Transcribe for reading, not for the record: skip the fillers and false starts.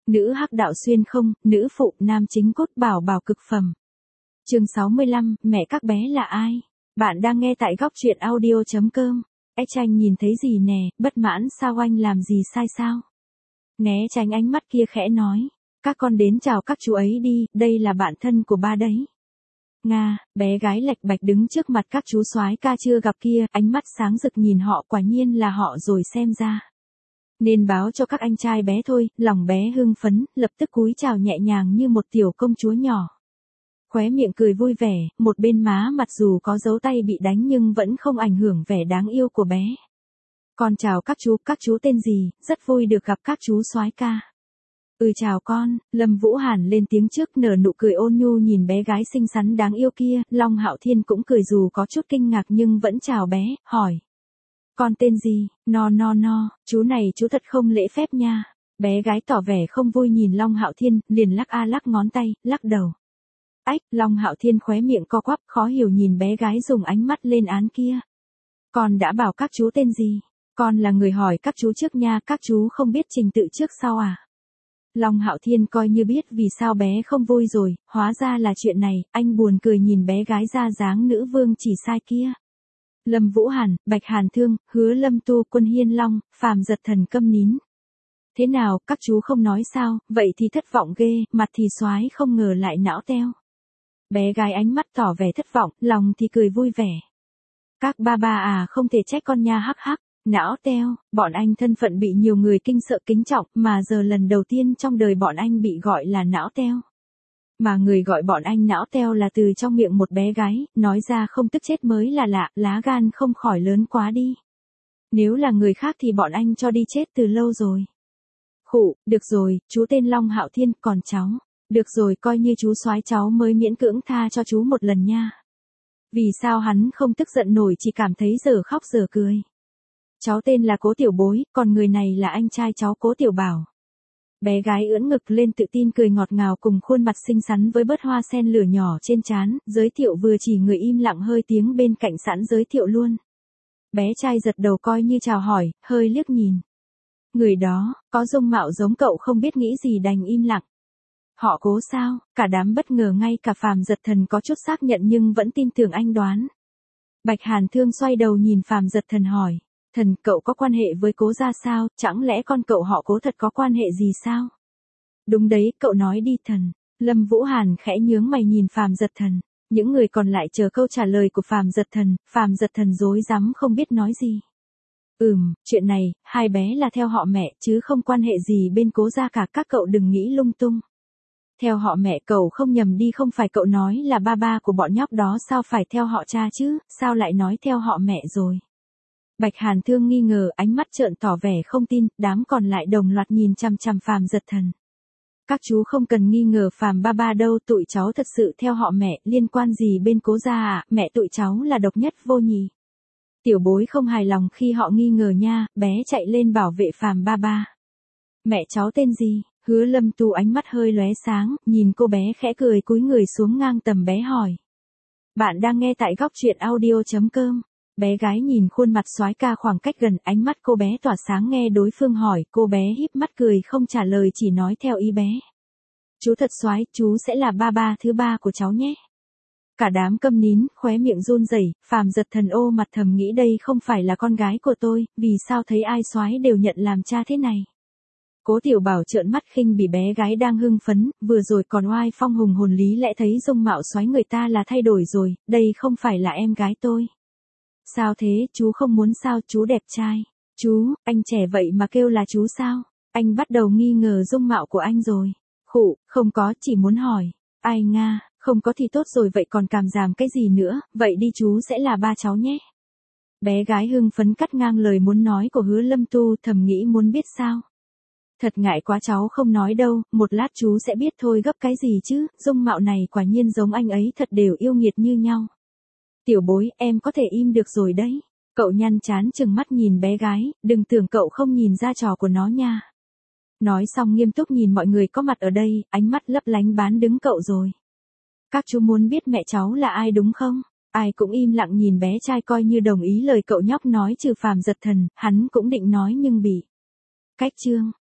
nữ hắc đạo xuyên không, nữ phụ nam chính cốt bảo bảo cực phẩm. Chương 65, mẹ các bé là ai? Bạn đang nghe tại góc truyện audio.com. Tranh nhìn thấy gì nè, bất mãn sao anh làm gì sai sao? Né tránh ánh mắt kia khẽ nói. Các con đến chào các chú ấy đi, đây là bạn thân của ba đấy. Nga, bé gái lạch bạch đứng trước mặt các chú soái ca chưa gặp kia, ánh mắt sáng rực nhìn họ, quả nhiên là họ rồi xem ra. Nên báo cho các anh trai bé thôi, lòng bé hưng phấn, lập tức cúi chào nhẹ nhàng như một tiểu công chúa nhỏ. Khóe miệng cười vui vẻ, một bên má mặt dù có dấu tay bị đánh nhưng vẫn không ảnh hưởng vẻ đáng yêu của bé. Con chào các chú tên gì, rất vui được gặp các chú soái ca. Chào con, Lâm Vũ Hàn lên tiếng trước nở nụ cười ôn nhu nhìn bé gái xinh xắn đáng yêu kia, Long Hạo Thiên cũng cười dù có chút kinh ngạc nhưng vẫn chào bé, hỏi. Con tên gì, no, chú này chú thật không lễ phép nha. Bé gái tỏ vẻ không vui nhìn Long Hạo Thiên, liền lắc ngón tay, lắc đầu. Long Hạo Thiên khóe miệng co quắp, khó hiểu nhìn bé gái dùng ánh mắt lên án kia. Con đã bảo các chú tên gì? Con là người hỏi các chú trước nha, các chú không biết trình tự trước sau à? Long Hạo Thiên coi như biết vì sao bé không vui rồi, hóa ra là chuyện này, anh buồn cười nhìn bé gái ra dáng nữ vương chỉ sai kia. Lâm Vũ Hàn, Bạch Hàn Thương, Hứa Lâm Tu, Quân Hiên Long, Phàm Giật Thần câm nín. Thế nào, các chú không nói sao, vậy thì thất vọng ghê, mặt thì xoái không ngờ lại não teo. Bé gái ánh mắt tỏ vẻ thất vọng, lòng thì cười vui vẻ. Các ba à không thể trách con nha hắc, não teo, bọn anh thân phận bị nhiều người kinh sợ kính trọng mà giờ lần đầu tiên trong đời bọn anh bị gọi là não teo. Mà người gọi bọn anh não teo là từ trong miệng một bé gái, nói ra không tức chết mới là lạ, lá gan không khỏi lớn quá đi. Nếu là người khác thì bọn anh cho đi chết từ lâu rồi. Khụ, được rồi, chú tên Long Hạo Thiên, còn cháu. Được rồi, coi như chú soái cháu mới miễn cưỡng tha cho chú một lần nha. Vì sao hắn không tức giận nổi chỉ cảm thấy giờ khóc giờ cười. Cháu tên là Cố Tiểu Bối, còn người này là anh trai cháu Cố Tiểu Bảo. Bé gái ưỡn ngực lên tự tin cười ngọt ngào cùng khuôn mặt xinh xắn với bớt hoa sen lửa nhỏ trên trán, giới thiệu vừa chỉ người im lặng hơi tiếng bên cạnh sẵn giới thiệu luôn. Bé trai giật đầu coi như chào hỏi, hơi liếc nhìn. Người đó, có dung mạo giống cậu không biết nghĩ gì đành im lặng. Họ Cố sao, cả đám bất ngờ ngay cả Phàm Giật Thần có chút xác nhận nhưng vẫn tin tưởng anh đoán. Bạch Hàn Thương xoay đầu nhìn Phàm Giật Thần hỏi. Thần, cậu có quan hệ với Cố ra sao, chẳng lẽ con cậu họ Cố thật có quan hệ gì sao? Đúng đấy, cậu nói đi thần. Lâm Vũ Hàn khẽ nhướng mày nhìn Phàm Giật Thần. Những người còn lại chờ câu trả lời của Phàm Giật Thần rối rắm không biết nói gì. Chuyện này, hai bé là theo họ mẹ chứ không quan hệ gì bên Cố ra cả, các cậu đừng nghĩ lung tung. Theo họ mẹ cậu không nhầm đi, không phải cậu nói là ba của bọn nhóc đó sao phải theo họ cha chứ, sao lại nói theo họ mẹ rồi. Bạch Hàn Thương nghi ngờ, ánh mắt trợn tỏ vẻ không tin, đám còn lại đồng loạt nhìn chằm chằm Phàm Giật Thần. Các chú không cần nghi ngờ Phàm ba đâu, tụi cháu thật sự theo họ mẹ, liên quan gì bên Cố gia à, mẹ tụi cháu là độc nhất vô nhì. Tiểu Bối không hài lòng khi họ nghi ngờ nha, bé chạy lên bảo vệ Phàm ba. Mẹ cháu tên gì? Hứa Lâm Tu ánh mắt hơi lóe sáng, nhìn cô bé khẽ cười cúi người xuống ngang tầm bé hỏi. Bạn đang nghe tại góc truyện audio.com. Bé gái nhìn khuôn mặt soái ca khoảng cách gần, ánh mắt cô bé tỏa sáng nghe đối phương hỏi, cô bé híp mắt cười không trả lời chỉ nói theo ý bé. Chú thật soái, chú sẽ là ba thứ ba của cháu nhé. Cả đám câm nín, khóe miệng run rẩy, Phàm Giật Thần ô mặt thầm nghĩ đây không phải là con gái của tôi, vì sao thấy ai soái đều nhận làm cha thế này. Cố Tiểu Bảo trợn mắt khinh bỉ bé gái đang hưng phấn, vừa rồi còn oai phong hùng hồn lý lẽ thấy dung mạo soái người ta là thay đổi rồi, đây không phải là em gái tôi. Sao thế, chú không muốn sao, chú đẹp trai. Chú, anh trẻ vậy mà kêu là chú sao? Anh bắt đầu nghi ngờ dung mạo của anh rồi. Khụ, không có, chỉ muốn hỏi. Ai nga, không có thì tốt rồi, vậy còn càm ràm cái gì nữa, vậy đi chú sẽ là ba cháu nhé. Bé gái hưng phấn cắt ngang lời muốn nói của Hứa Lâm Tu, thầm nghĩ muốn biết sao. Thật ngại quá, cháu không nói đâu, một lát chú sẽ biết thôi, gấp cái gì chứ, dung mạo này quả nhiên giống anh ấy thật, đều yêu nghiệt như nhau. Tiểu Bối, em có thể im được rồi đấy. Cậu nhăn chán chừng mắt nhìn bé gái, đừng tưởng cậu không nhìn ra trò của nó nha. Nói xong nghiêm túc nhìn mọi người có mặt ở đây, ánh mắt lấp lánh bán đứng cậu rồi. Các chú muốn biết mẹ cháu là ai đúng không? Ai cũng im lặng nhìn bé trai coi như đồng ý lời cậu nhóc nói trừ Phàm Giật Thần, hắn cũng định nói nhưng bị cách chương.